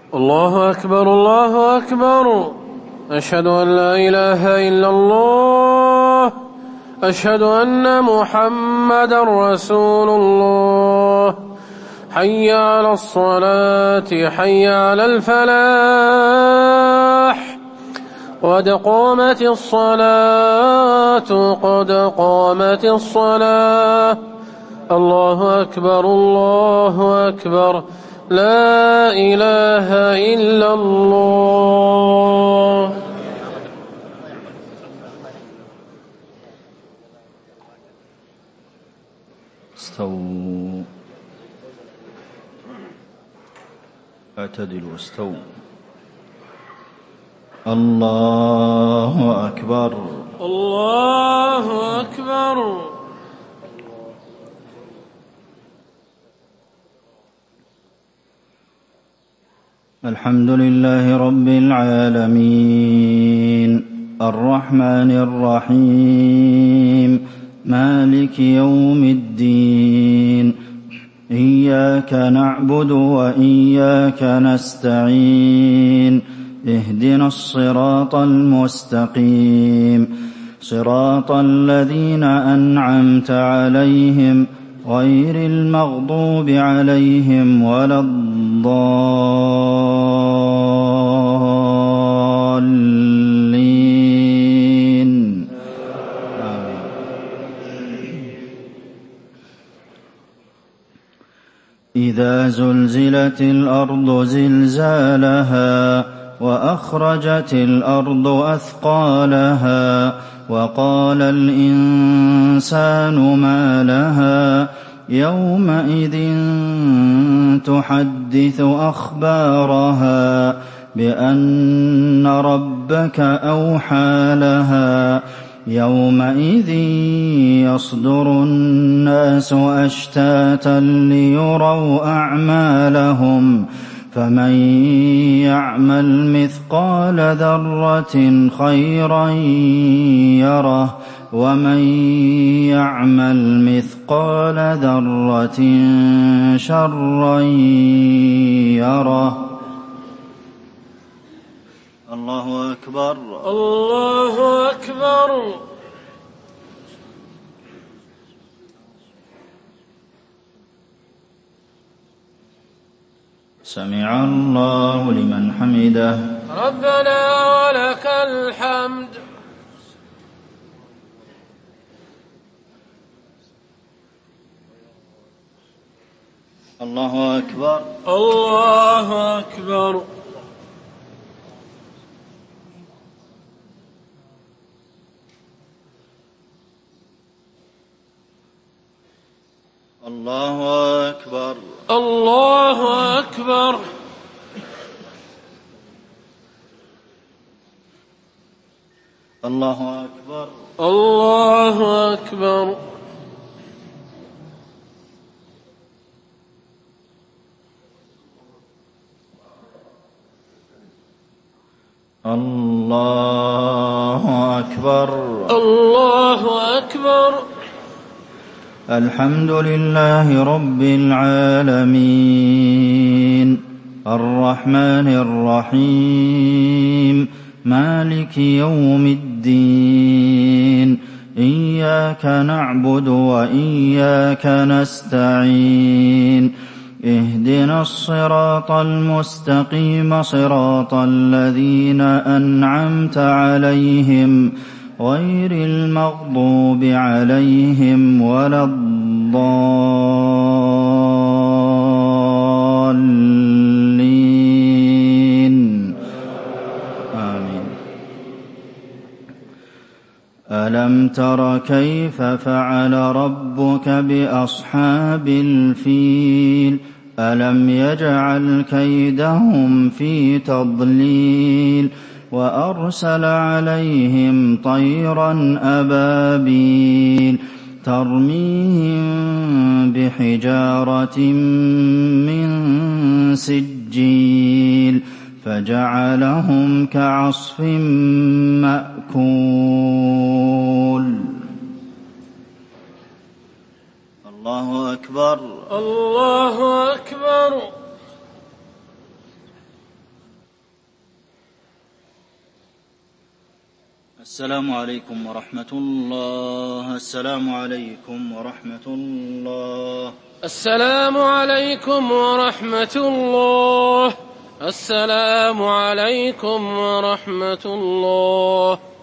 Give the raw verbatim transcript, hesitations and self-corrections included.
الله أكبر الله أكبر. أشهد أن لا إله إلا الله. أشهد أن محمدا رسول الله. حي على الصلاة حي على الفلاح. قد قامت الصلاة قد قامت الصلاة. الله أكبر الله أكبر. لا إله إلا الله. استووا اعتدلوا استووا. الله أكبر الله أكبر. الحمد لله رب العالمين الرحمن الرحيم مالك يوم الدين. إياك نعبد وإياك نستعين. اهدنا الصراط المستقيم صراط الذين أنعمت عليهم غير المغضوب عليهم ولا الضالين. إذا زلزلت الأرض زلزالها وأخرجت الأرض أثقالها وقال الإنسان ما لها يومئذ تحدث أخبارها بأن ربك أوحى لها. يومئذ يصدر الناس أشتاتا ليروا أعمالهم فمن يعمل مثقال ذرة خيرا يره ومن يعمل مثقال ذرة شرا يره. الله أكبر الله أكبر. سمع الله لمن حمده. ربنا ولك الحمد. الله أكبر الله أكبر. الله أكبر الله أكبر. الله أكبر الله أكبر. الله أكبر الله أكبر. الحمد لله رب العالمين الرحمن الرحيم مالك يوم الدين. إياك نعبد وإياك نستعين. اهدنا الصراط المستقيم صراط الذين أنعمت عليهم غير المغضوب عليهم ولا الضالين. آمين. ألم تر كيف فعل ربك بأصحاب الفيل ألم يجعل كيدهم في تضليل وأرسل عليهم طيرا أبابيل ترميهم بحجارة من سجيل فجعلهم كعصف مأكول. الله أكبر الله أكبر. السلام عليكم ورحمة الله. السلام عليكم ورحمة الله. السلام عليكم ورحمة الله. السلام عليكم ورحمة الله.